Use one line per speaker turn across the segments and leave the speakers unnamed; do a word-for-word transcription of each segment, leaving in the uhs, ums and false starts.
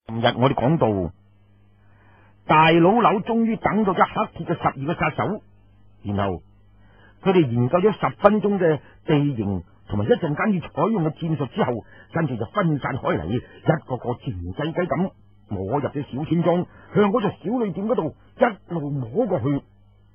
琴日我哋講到，大佬樓終於等到咗黑鐵嘅十二個殺手，然後佢哋研究咗十分鐘嘅地形同埋一陣間要採用嘅戰術之後，跟住就分散開嚟，一個個靜雞雞咁摸入咗小村莊，向嗰座小旅店嗰度一路摸過去。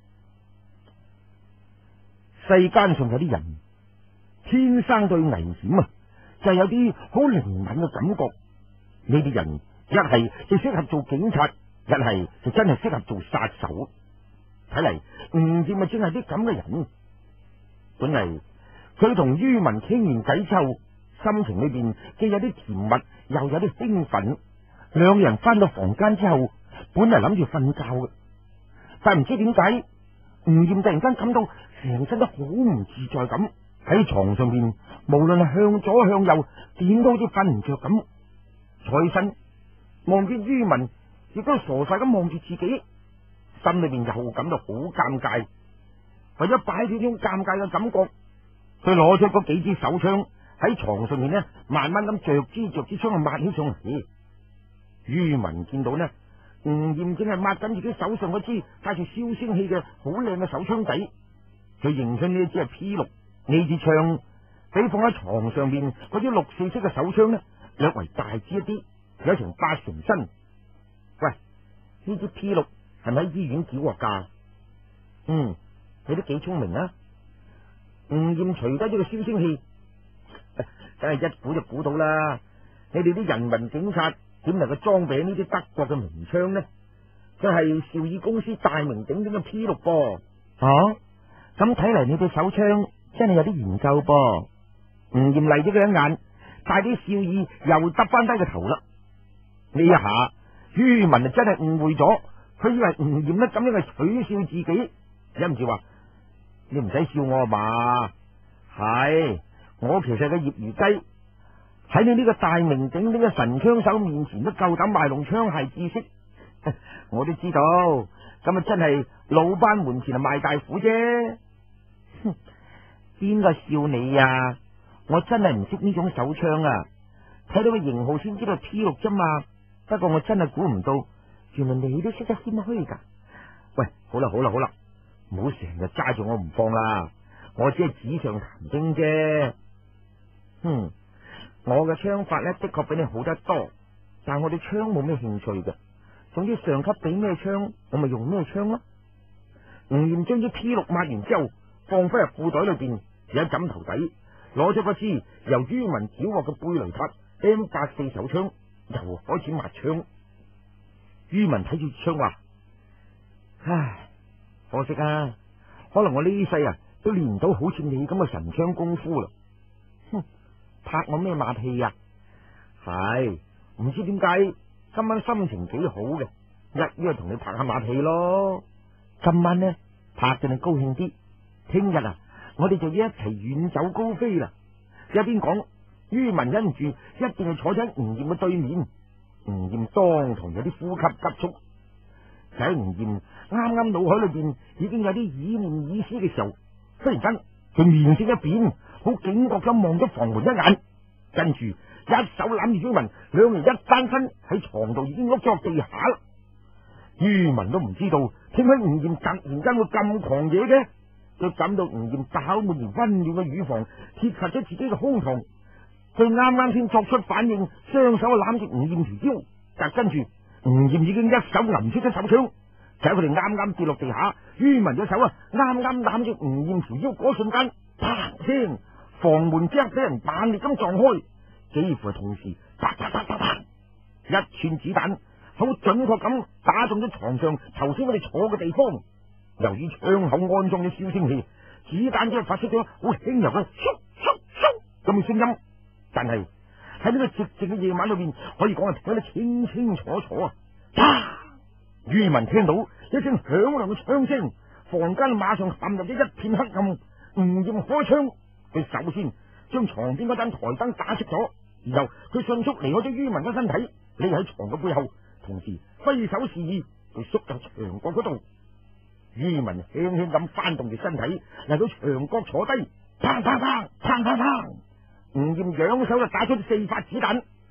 世間上有啲人天生對危險啊，就係有啲好靈敏嘅感覺。呢啲人一係就適合做警察，一係就真係適合做殺手。睇嚟吳艷咪正係啲咁嘅人。本嚟佢同于文傾完偈之後，心情裏邊既有啲甜蜜，又有啲興奮。兩人翻到房間之後，本嚟諗住瞓覺嘅，但唔知點解吳艷突然間感到成身都好唔自在咁，喺床上邊無論係向左向右，點都好似瞓唔着咁。坐起身望見于文，亦都傻晒咁望住自己，心裏邊又感到好尷尬。為咗擺脫呢種尷尬嘅感覺，佢攞出嗰幾支手槍喺床上面呢，慢慢咁着支着支槍去抹起上嚟。于文見到呢，吳艷正係抹緊自己手上嗰支帶住燒聲器嘅好靚嘅手槍仔，佢認出呢支係 P 六，呢支槍比放喺床上面嗰支六四式嘅手槍呢，略為大支一啲，有成八成身。喂，呢支 P 六係咪喺醫院繳獲噶？嗯，你都幾聰明啊！吳艷除低咗個燒聲器，梗係一估就估到啦。你哋啲人民警察點能夠裝備呢啲德國嘅名槍呢？佢係紹爾公司大名鼎鼎嘅 P 六噃。哦，咁睇嚟你對手槍真係有啲研究噃。吳艷嚟咗佢一眼，帶啲笑意又耷翻低個頭啦。呢一下，于文啊真係誤會咗，佢以為吳艷呢咁樣係取笑自己，忍唔住話：你唔使笑我啊嘛，係我其實係個業餘雞。喺你呢個大名鼎鼎嘅神槍手面前都夠膽賣弄槍械知識，我都知道，咁啊真係老班門前啊賣大虎啫。哼，邊個笑你啊？我真係唔識呢種手槍啊，睇到個型號先知道 P 六啫嘛。不過我真係估唔到，原來你都識得謙虛噶。喂，好啦好啦好啦，唔好成日揸住我唔放啦，我只係紙上談兵啫。哼。我嘅槍法呢，的確比你好得多，但係我對槍冇咩興趣嘅。總之上級俾咩槍，我咪用咩槍咯。吳艷將啲 P 六抹完之後，放翻入褲袋裏邊，有枕頭底，攞咗嗰支由于文繳獲嘅貝雷塔 M 八四手槍，又開始抹槍。于文睇住槍話：唉，可惜啊，可能我呢世啊都練唔到好似你咁嘅神槍功夫啦。哼！拍我咩馬屁啊？係唔知點解今晚心情幾好嘅，一於同你拍下馬屁咯。今晚呢拍到你高興啲，聽日啊我哋就要一齊遠走高飛啦。一邊講，于文忍唔住一定係坐喺吳艷嘅對面。吳艷當堂有啲呼吸急促，就喺吳艷啱啱腦海裏邊已經有啲意念意思嘅時候，忽然間佢面色一變，好警覺咁望咗房門一眼，跟住一手攬住于文，兩人一翻身喺床度已經碌咗落地下啦。于文都唔知道，點解吳艷突然間會咁狂野嘅，佢感到吳艷飽滿而溫暖嘅乳房貼實咗自己嘅胸膛，佢啱啱先作出反應，雙手攬住吳艷條腰，但跟住吳艷已經一手揞出咗手槍，就喺佢哋啱啱跌落地下，于文隻手啊啱啱攬住吳艷條腰嗰瞬間，啪聲，房門即刻俾人猛烈咁撞開，幾乎係同時，啪啪啪啪啪，一串子彈好準確咁打中咗床上頭先我哋坐嘅地方。由於槍口安裝咗消聲器，子彈只係發出咗好輕柔嘅嗖嗖嗖咁嘅聲音，但係喺呢個寂靜嘅夜晚裏邊，可以講係聽得清清楚楚啊！啪！于文聽到一聲響亮嘅槍聲，房間馬上陷入咗一片黑暗。吳艷開槍，佢首先將床邊嗰盞台燈打熄咗，然後佢迅速離開咗于文嘅身體，匿喺床嘅背後，同時揮手示意佢縮入牆角嗰度。于文輕輕咁翻動住身體嚟到牆角坐低，砰砰砰砰砰砰，吳艷揚手就打出四發子彈，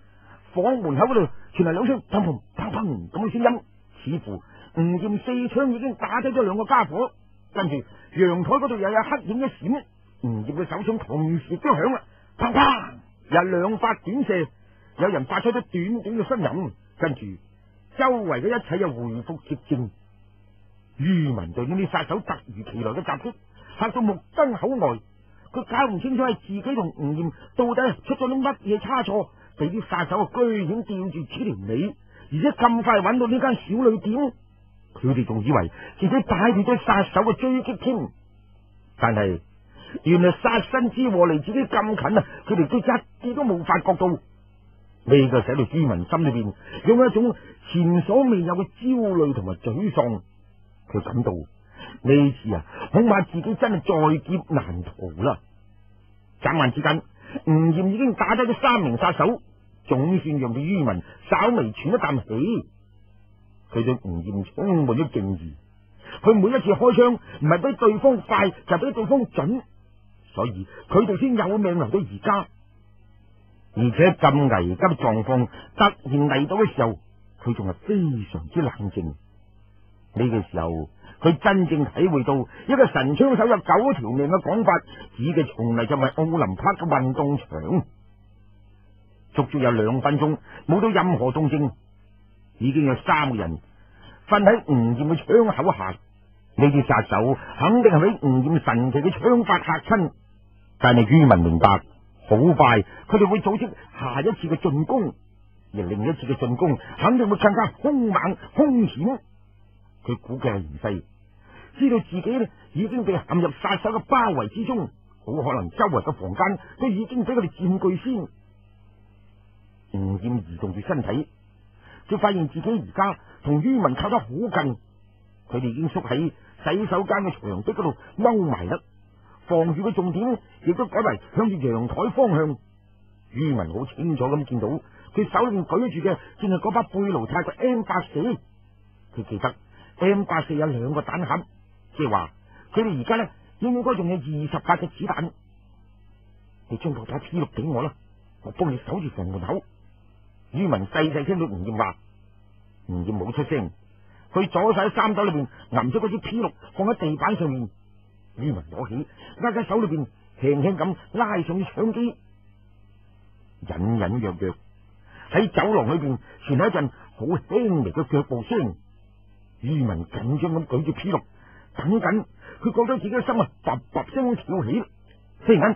房門口嗰度傳嚟兩聲砰砰砰砰咁嘅聲音，似乎吳艷四槍已經打低咗兩個家伙。跟住陽台嗰度又有黑影一閃，吳艷嘅手槍同時都響啦，砰砰有兩發短射，有人發出咗短短嘅呻吟，跟住周圍嘅一切又回復寂靜。于文對呢啲殺手突如其來嘅襲擊嚇到目瞪口呆，佢搞唔清楚係自己同吳艷到底出咗啲乜嘢差錯，俾啲殺手居然吊住此條尾，而且咁快揾到呢間小旅店，佢哋仲以為自己擺脫咗殺手嘅追擊添。但係原來殺身之禍離自己咁近啊，佢哋都一啲都冇發覺到。呢個使到于文心裏邊有一種前所未有嘅焦慮同埋沮喪。佢感到呢次啊，恐怕自己真係在劫難逃啦。眨眼之間，吳艷已經打低咗三名殺手，總算讓佢于文稍微喘一啖氣。佢對吳艷充滿咗敬意，佢每一次開槍唔係俾對方快，就俾對方準，所以佢哋先有命留到而家。而且咁危急狀況突然嚟到嘅時候，佢仲係非常之冷靜。呢個時候，佢真正體會到一個神槍手有九條命嘅講法，指嘅從嚟就唔係奧林匹克嘅運動場。足足有兩分鐘冇到任何動靜，已經有三個人瞓喺吳艷嘅槍口下。呢啲殺手肯定係俾吳艷神奇嘅槍法嚇親，但係于文明白，好快佢哋會組織下一次嘅進攻，而另一次嘅進攻肯定會更加兇猛兇險。佢估計係形勢，知道自己呢已經被陷入殺手嘅包圍之中，好可能周圍嘅房間都已經俾佢哋佔據先。吳艷移動住身體，就發現自己而家同于文靠得好近，佢哋已經縮喺洗手間嘅牆壁嗰度踎埋啦。防禦嘅重點亦都改為向住陽台方向。于文好清楚咁見到佢手裏面舉住嘅正係嗰把貝盧泰嘅 M 八四，佢記得 M 八四有兩個彈盒，即係話佢哋而家呢應該仲有二十發嘅子彈。你將部打 P 六俾我啦，我幫你守住房門口。于文細細聽到吳艷話，吳艷冇出聲，佢左手喺衫兜裏邊揞咗嗰支 P 六放喺地板上面。于文攞起，握喺手裏邊輕輕咁拉上啲槍機，隱隱約約喺走廊裏邊傳嚟一陣好輕微嘅腳步聲。于文緊張咁舉住 P 六，等緊，佢覺得自己嘅心啊噠噠聲跳起，忽然間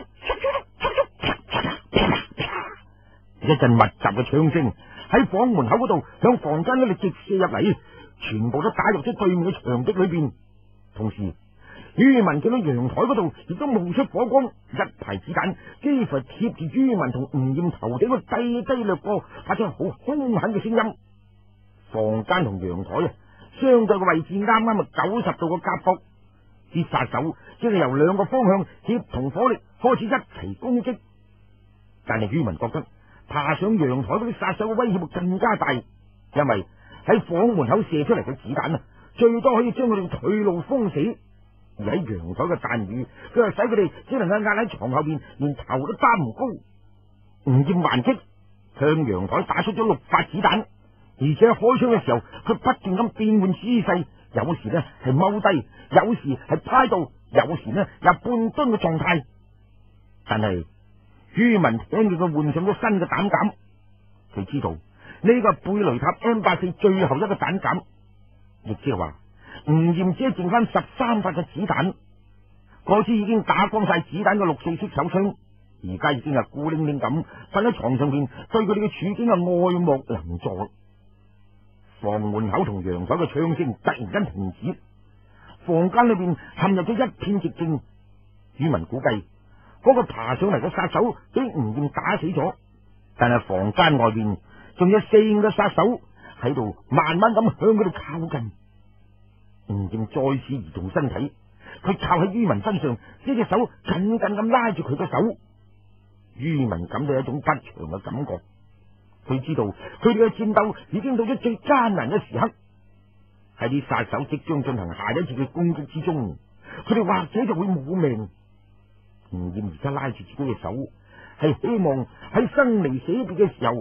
一陣密集嘅槍聲喺房門口嗰度向房間嗰度直射入嚟，全部都打入咗對面嘅牆壁裏邊。同時于文見到陽台嗰度亦都冒出火光，一排子彈幾乎貼住于文同吳艷頭頂個低低掠過，發出好兇狠嘅聲音。房間同陽台啊相對嘅位置啱啱啊九十度嘅夾角，啲殺手即係由兩個方向協同火力開始一齊攻擊。但係于文覺得爬上陽台嗰啲殺手嘅威脅更加大，因為喺房門口射出嚟嘅子彈啊，最多可以將佢哋退路封死。而喺陽台嘅彈雨，佢又使佢哋只能夠壓喺床後邊，連頭都擔唔高。吳艷還擊，向陽台打出咗六發子彈，而且開槍嘅時候，佢不斷咁變換姿勢，有時呢係踎低，有時係趴到，有時呢有半蹲嘅狀態。但係于文聽見佢換上咗新嘅彈夾，佢知道呢個係貝雷塔 M 八四最後一個彈夾，亦即係話吳艷只係剩翻十三發嘅子彈，嗰支已經打光晒子彈嘅六四式手槍，而家已經係孤零零咁瞓喺床上邊，對佢哋嘅處境係愛莫能助。房門口同陽台嘅槍聲突然間停止，房間裏邊陷入咗一片寂靜。于文估計嗰個爬上嚟嘅殺手俾吳艷打死咗，但係房間外邊仲有四五個殺手喺度慢慢咁向佢哋靠近。吳艷再次移動身體，佢靠喺于文身上，呢隻手緊緊咁拉住佢嘅手。于文感到一種不祥嘅感覺，佢知道佢哋嘅戰鬥已經到咗最艱難嘅時刻。喺啲殺手即將進行下一次嘅攻擊之中，佢哋或者就會冇命。吳艷而家拉住自己嘅手，係希望喺生離死別嘅時候，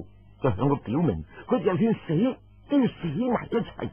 就向佢表明，佢就算死都要死埋一齊。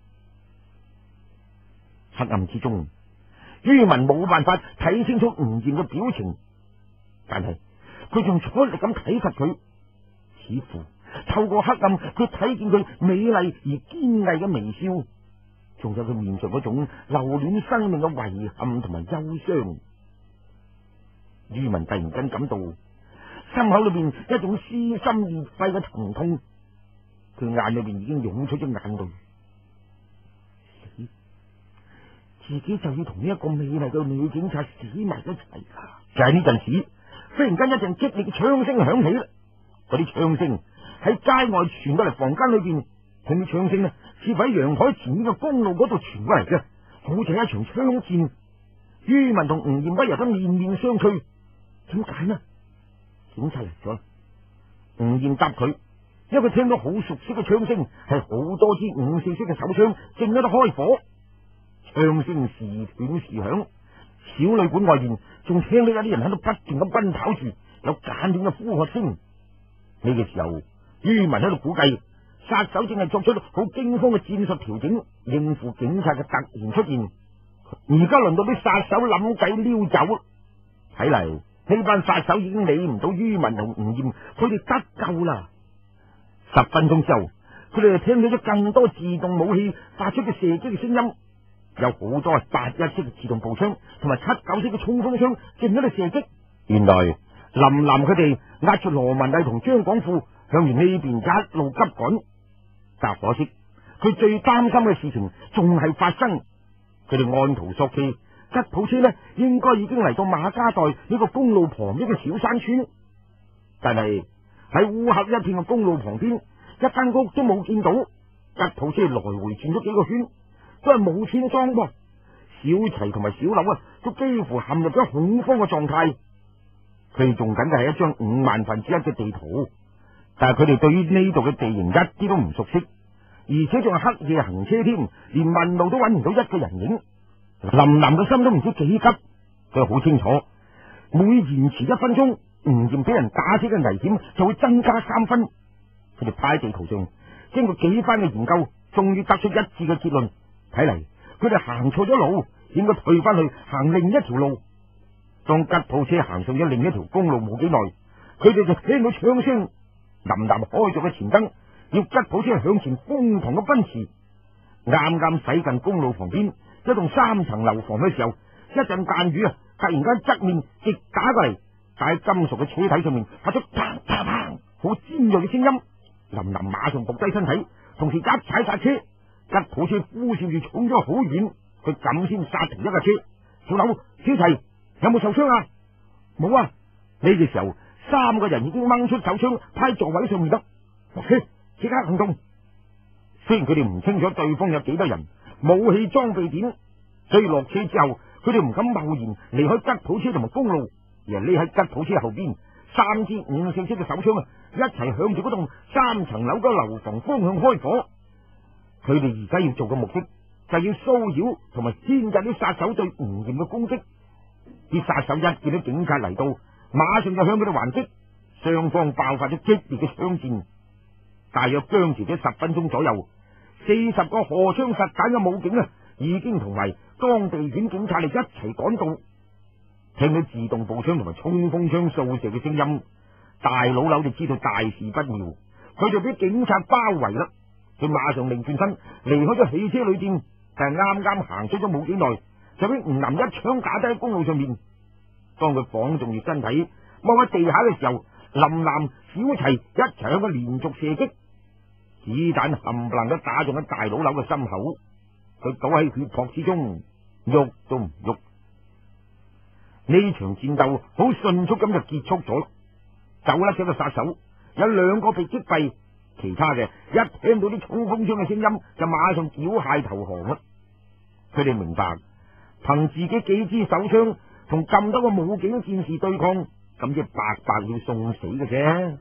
黑暗之中，于文冇辦法睇清楚吳艷嘅表情，但係佢仲出力咁睇實佢，似乎透過黑暗，佢睇見佢美麗而堅毅嘅微笑，仲有佢面上嗰種留戀生命嘅遺憾同埋憂傷。于文突然間感到心口裏邊一種撕心裂肺嘅疼痛，佢眼裏邊已經湧出咗眼淚。死，自己就要同呢一個美麗嘅女警察死埋一齊啦！就喺呢陣時，忽然間一陣激烈嘅槍聲響起啦，嗰啲槍聲喺街外傳到嚟房間裏邊，佢啲槍聲呢，似乎喺陽台前面嘅公路嗰度傳過嚟嘅，好似係一場槍戰。于文同吳艷不由得面面相覷，點解呢？警察嚟咗，吳艷答佢，因為佢聽到好熟悉嘅槍聲，係好多支五四式嘅手槍正喺度開火，槍聲時斷時響。小旅館外邊仲聽到有啲人喺度不斷咁奔跑住，有簡短嘅呼喝聲。呢個時候，于文喺度估計殺手正係作出好驚慌嘅戰術調整，應付警察嘅突然出現。而家輪到啲殺手諗計溜走，睇嚟呢班殺手已經理唔到于文同吳艷，佢哋得救啦。十分鐘之後，佢哋就聽到咗更多自動武器發出嘅射擊嘅聲音，有好多係八一式嘅自動步槍同埋七九式嘅衝鋒槍正喺度射擊。原來林林佢哋壓住羅文麗同張廣富向住呢邊一路急趕，但可惜佢最擔心嘅事情仲係發生。佢哋按圖索驥，吉普車呢應該已經嚟到馬家代呢個公路旁邊嘅小山村，但係喺烏合一片嘅公路旁邊，一間屋都冇見到。吉普車來回轉咗幾個圈，都係冇村莊噃。小齊同埋小柳啊，都幾乎陷入咗恐慌嘅狀態。佢哋仲緊嘅係一張五萬分之一嘅地圖，但係佢哋對於呢度嘅地形一啲都唔熟悉。而且仲係黑夜行車添，連問路都揾唔到一個人影。林林嘅心都唔知幾急，佢好清楚，每延遲一分鐘，吳艷俾人打死嘅危險就會增加三分。佢哋派喺地圖上，經過幾番嘅研究，終於得出一致嘅結論。睇嚟佢哋行錯咗路，應該退翻去行另一條路。當吉普車行上咗另一條公路冇幾耐，佢哋就聽到槍聲，林林開咗嘅前燈，要吉普車向前瘋狂嘅奔馳。啱啱駛近公路旁邊一棟三層樓房嘅時候，一陣間雨啊，突然間側面直打過嚟，但喺金屬嘅車體上面發出砰砰砰好尖銳嘅聲音。林林馬上伏低身體，同時一踩剎車，吉普車呼嘯住衝咗好遠，佢咁先剎停一架車。小柳、小齊有冇受傷啊？冇啊！呢個時候，三個人已經掹出手槍，趴喺座位上面得。落車，即刻行動。雖然佢哋唔清楚對方有幾多人，武器裝備點，所以落車之後，佢哋唔敢貿然離開吉普車同埋公路，而係匿喺吉普車後邊，三支五四式嘅手槍啊，一齊向住嗰棟三層樓嘅樓房方向開火。佢哋而家要做嘅目的，就要騷擾同埋牽引啲殺手對吳艷嘅攻擊。啲殺手一見到警察嚟到，馬上就向佢哋還擊，雙方爆發咗激烈嘅槍戰。大約僵持咗十分鐘左右，四十個荷槍實彈嘅武警啊，已經同埋當地縣警察嚟一齊趕到。聽到自動步槍同埋衝鋒槍掃射嘅聲音，大老柳就知道大事不妙，佢就俾警察包圍啦。佢馬上擰轉身離開咗汽車旅店，但係啱啱行出咗冇幾耐，就俾吳林一槍打低喺公路上面。當佢綁住身體踎喺地下嘅時候，林林、小齊一齊向佢連續射擊，子彈冚唪唥都打中喺大老柳嘅心口，佢倒喺血泊之中，喐都唔喐。呢場戰鬥好迅速咁就結束咗，走甩咗個殺手，有兩個被擊斃，其他嘅一聽到啲衝鋒槍嘅聲音就馬上繳械投降啦。佢哋明白，憑自己幾支手槍同咁多個武警戰士對抗，咁即係白白要送死嘅啫。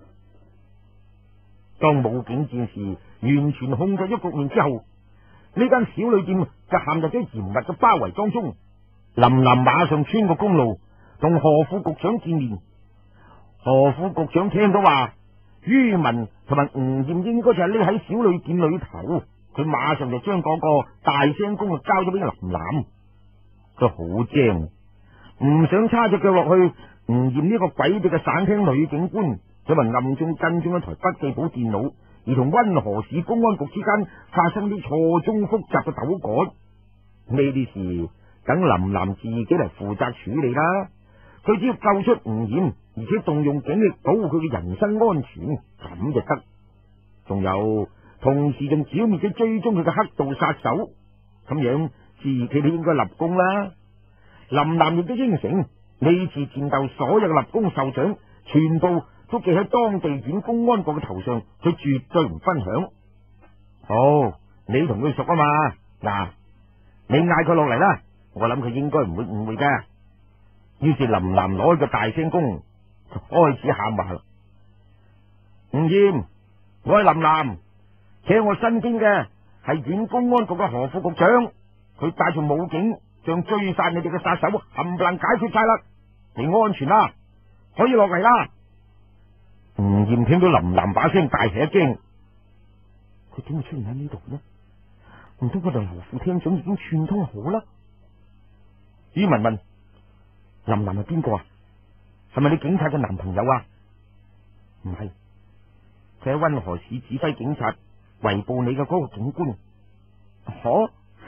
當武警戰士完全控制咗局面之後，呢間小旅店就陷入咗嚴密嘅包圍當中。林林馬上穿過公路同何副局長見面。何副局長聽到話于文同埋吳艷應該就係匿喺小旅店裏頭，佢馬上就將嗰個大聲公就交咗俾林嵐。佢好精，唔想叉隻腳落去吳艷呢個詭秘嘅省廳女警官，就咪暗中跟蹤一台筆記簿電腦，而同溫河市公安局之間發生啲錯綜複雜嘅糾葛。呢啲事等林嵐自己嚟負責處理啦。佢只要救出吳艷，而且動用警力保護佢嘅人身安全，咁就得。仲有，同時仲剿滅咗追蹤佢嘅黑道殺手，咁樣自己都應該立功啦。林嵐亦都應承，呢次戰鬥所有嘅立功受獎，全部都記喺當地縣公安局嘅頭上，佢絕對唔分享。好，你同佢熟啊嘛，嗱，你嗌佢落嚟啦，我諗佢應該唔會誤會嘅。於是林嵐攞起個大聲公就開始喊話啦：吳艷，我係林嵐，企喺我身邊嘅係縣公安局嘅何副局長，佢帶住武警將追殺你哋嘅殺手冚唪唥解決晒啦，你安全啦，可以落嚟啦。吳艷聽到林嵐把聲，大吃一驚，佢點會出現喺呢度呢？唔通我哋劉副廳長已經串通好啦？于文問：林嵐係邊個啊？係咪你警察嘅男朋友啊？唔係，佢喺溫河市指揮警察，圍捕你嘅嗰個警官。可，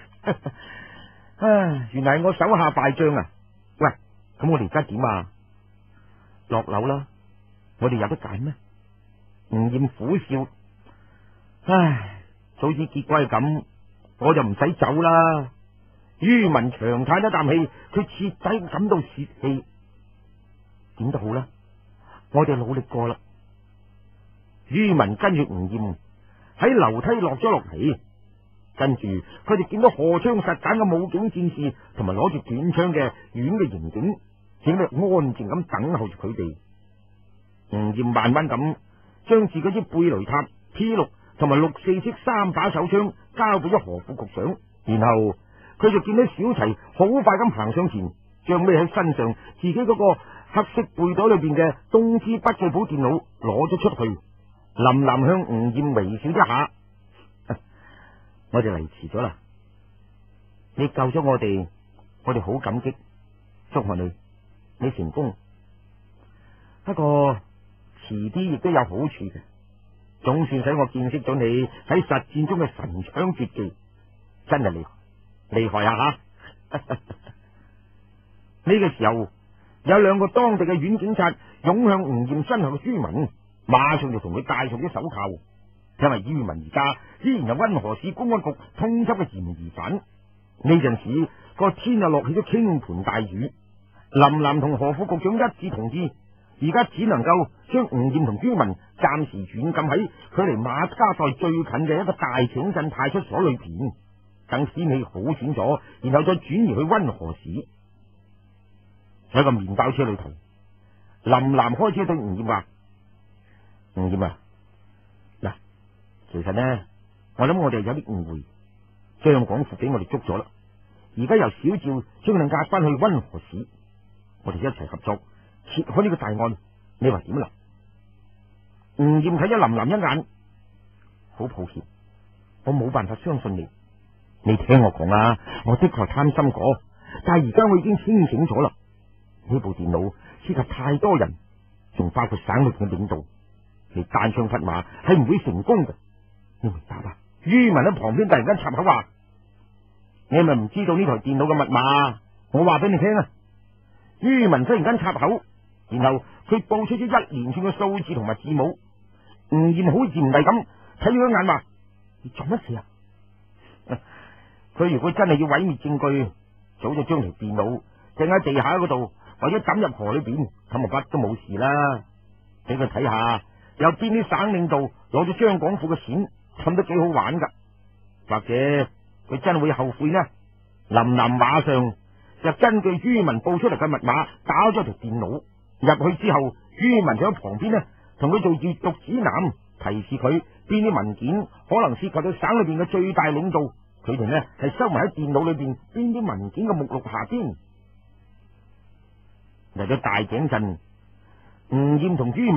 唉，原來係我手下敗將啊！喂，咁我哋而家點啊？落樓啦！我哋有得揀咩？吳艷苦笑，唉，早知結果係咁，我就唔使走啦。于文長嘆一啖氣，佢徹底感到泄氣。點都好啦，我哋努力過啦。于文跟住吳艷喺樓梯落咗落嚟，跟住佢哋見到荷槍實彈嘅武警戰士同埋攞住短槍嘅縣嘅刑警，正喺度安靜咁等候住佢哋。吳艷慢慢咁將自己支貝雷塔 P 六同埋六四式三把手槍交俾咗何副局長，然後佢就見到小齊好快咁行上前，將孭喺身上自己嗰個黑色背袋裏邊嘅東芝筆記簿電腦攞咗出去。林嵐向吳艷微笑一下：我哋嚟遲咗啦，你救咗我哋，我哋好感激，祝賀你，你成功。不過遲啲亦都有好處嘅，總算使我見識咗你喺實戰中嘅神槍絕技，真係厲害，厲害啊吓！呢個時候有兩個當地嘅縣警察湧向吳艷身後嘅于文，馬上就同佢戴上啲手銬，因為于文而家依然係溫河市公安局通緝嘅嫌疑犯。呢陣時個天又落起咗傾盆大雨，林嵐同何副局長一致同意，而家只能夠將吳艷同于文暫時軟禁喺距離馬家寨最近嘅一個大井鎮派出所裏邊，等天氣好轉咗，然後再轉移去溫河市。喺個麵包車裏頭，林嵐開始對吳艷話：吳艷啊，嗱，其實呢，我諗我哋有啲誤會，張廣富俾我哋捉咗啦，而家由小趙將佢押翻去溫河市，我哋一齊合作揭開呢個大案，你話點啦？吳艷睇咗林嵐一眼，好抱歉，我冇辦法相信你。你聽我講啊，我的確貪心過，但係而家我已經清醒咗啦。呢部電腦涉及太多人，仲包括省裏嘅領導，你單槍匹馬係唔會成功嘅。你明白啊？于文喺旁邊突然間插口話：你係咪唔知道呢台電腦嘅密碼？我話俾你聽啊！于文忽然間插口，然後佢報出咗一連串嘅數字同埋字母。吳艷好嚴厲咁睇咗一眼，話：你做乜事啊？佢如果真係要毀滅證據，早就將條電腦掟喺地下嗰度，或者抌入河裏邊，咁啊乜都冇事啦。俾佢睇下，有邊啲省領導攞咗張廣富嘅錢，咁都幾好玩噶。或者佢真會後悔呢？林嵐馬上就根據于文報出嚟嘅密碼打咗條電腦入去之後，于文就喺旁邊呢，同佢做閱讀指南，提示佢邊啲文件可能涉及到省裏邊嘅最大領導，佢哋呢係收埋喺電腦裏邊邊啲文件嘅目錄下邊。嚟到大井鎮，吳艷同于文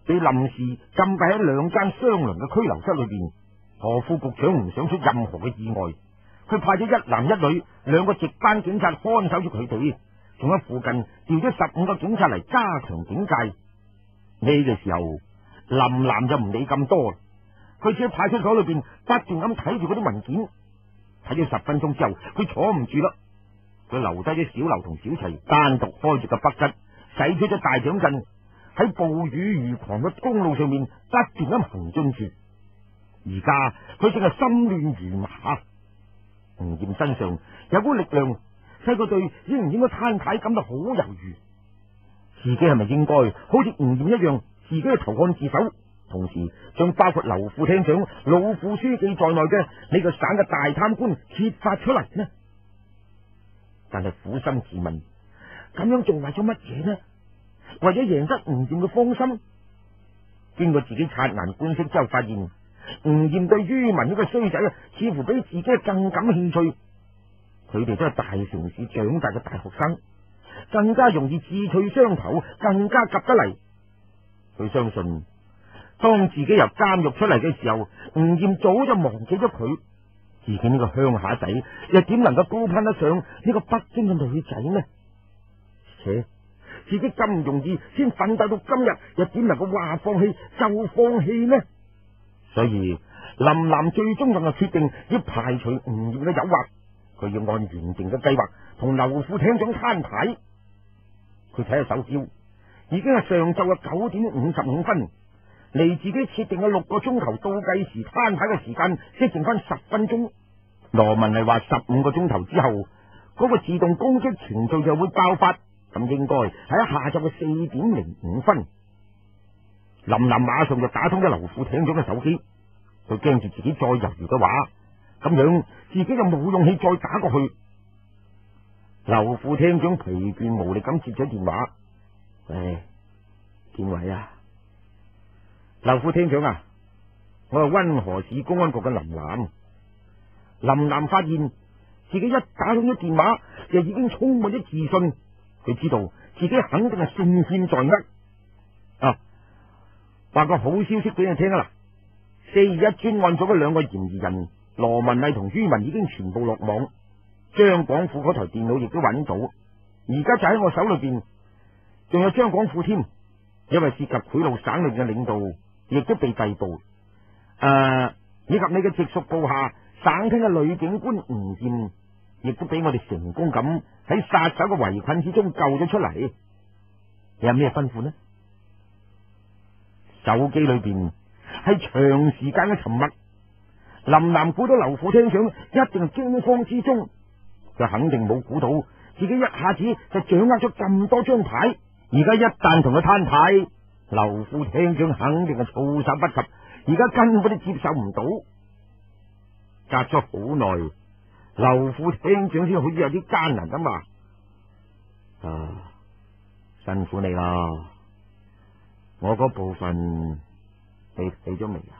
被臨時禁閉喺兩間相鄰嘅拘留室裏邊。何副局長唔想出任何嘅意外，佢派咗一男一女兩個值班警察看守住佢哋，仲喺附近調咗十五個警察嚟加強警戒。呢個時候，林南就唔理咁多，佢只喺派出所裏邊不斷咁睇住嗰啲文件，睇咗十分鐘之後，佢坐唔住啦，佢留低咗小劉同小齊單獨開住個筆吉，使出咗大長陣，喺暴雨如狂嘅公路上面不斷咁行進住。而家佢淨係心亂如麻，吳艷身上有股力量，使佢對應唔應該攤牌感到好猶豫。自己係咪應該好似吳艷一樣，自己去投案自首，同時將包括劉副廳長、老副書記在內嘅呢個省嘅大貪官揭發出嚟呢？但係苦心自問，咁樣做為咗乜嘢呢？為咗贏得吳艷嘅芳心？經過自己察言觀色之後，發現吳艷對于文呢個衰仔啊，似乎比自己更感興趣。佢哋都係大城市長大嘅大學生，更加容易志趣相投，更加夾得嚟。佢相信，當自己由監獄出嚟嘅時候，吳艷早就忘記咗佢。自己呢個鄉下仔又點能夠高攀得上呢個北京嘅女仔呢？且自己咁唔容易先奮鬥到今日，又點能夠話放棄就放棄呢？所以林南最終就係決定要排除吳艷嘅誘惑，佢要按完整嘅計劃同劉副廳長攤牌。佢睇下手錶，已經係上晝嘅九點五十五分，離自己設定嘅六個鐘頭倒計時攤牌嘅時間，即剩翻十分鐘。羅文麗話十五個鐘頭之後，嗰個自動攻擊程序就會爆發，咁應該喺下晝嘅四點零五分。林南馬上就打通咗劉副廳長嘅手機，佢驚住自己再猶豫嘅話，咁樣自己就冇勇氣再打過去。劉副廳長疲倦無力咁接咗電話，唉，建偉啊，劉副廳長啊，我係溫河市公安局嘅林南。林南發現自己一打通咗電話，就已經充滿咗自信，佢知道自己肯定係勝券在握。啊，話個好消息俾你聽啊！四二一專案組嘅兩個嫌疑人羅文麗同于文已經全部落網，張廣富嗰台電腦亦都揾到，而家就喺我手裏邊，仲有張廣富添，因為涉及賄賂省裏嘅領導，亦都被逮捕。誒、呃，以及你嘅直屬部下省廳嘅女警官吳艷，亦都俾我哋成功咁喺殺手嘅圍困之中救咗出嚟。你有咩吩咐呢？手機裏邊係長時間嘅沉默。林南估到劉副廳長一定係驚慌之中，佢肯定冇估到自己一下子就掌握咗咁多張牌。而家一旦同佢攤牌，劉副廳長肯定係措手不及，而家根本都接受唔到。隔咗好耐，劉副廳長先好似有啲艱難咁話：啊，辛苦你啦！我嗰部分你睇咗未啊？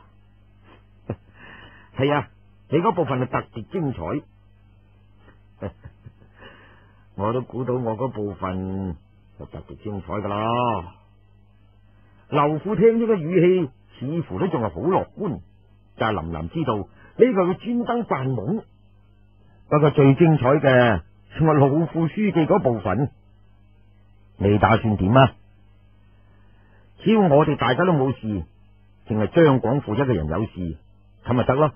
係啊，你嗰部分係特別精彩。我都估到我嗰部分係特別精彩噶啦。劉副聽咗嘅語氣似乎都仲係好樂觀，但係林林知道呢個佢專登扮懵。不過最精彩嘅仲係老副書記嗰部分。你打算點啊？只要我哋大家都冇事，淨係張廣富一個人有事，咁咪得咯。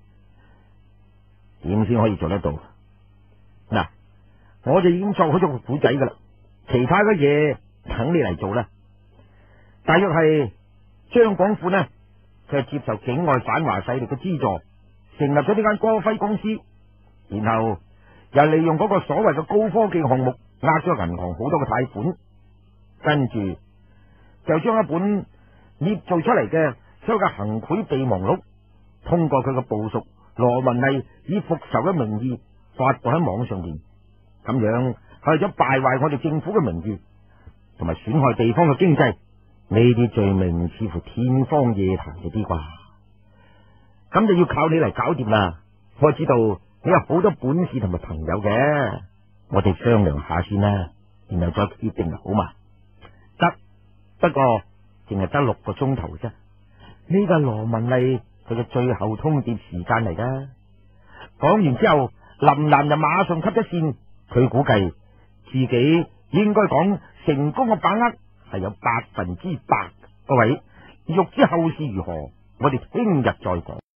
點先可以做得到？嗱，我就已經作好咗個古仔噶啦，其他嘅嘢等你嚟做啦。大約係張廣富呢，佢係接受境外反華勢力嘅資助，成立咗呢間歌輝公司，然後又利用嗰個所謂嘅高科技項目，呃咗銀行好多嘅貸款，跟住就將一本捏造出嚟嘅所有嘅行賄備忘錄，通過佢嘅部屬羅文麗以復仇嘅名義發布喺網上邊，咁樣係為咗敗壞我哋政府嘅名譽，同埋損害地方嘅經濟。呢啲罪名似乎天方夜譚嗰啲啩，咁就要靠你嚟搞掂啦。我知道你有好多本事同埋朋友嘅，我哋商量下先啦，然後再決定好嘛？得，不過淨係得六個鐘頭啫。呢個係羅文麗佢嘅最後通牒時間嚟噶。講完之後，林蘭就馬上吸一線，佢估計自己應該講成功嘅把握係有百分之百。各位，欲知後事如何，我哋聽日再講。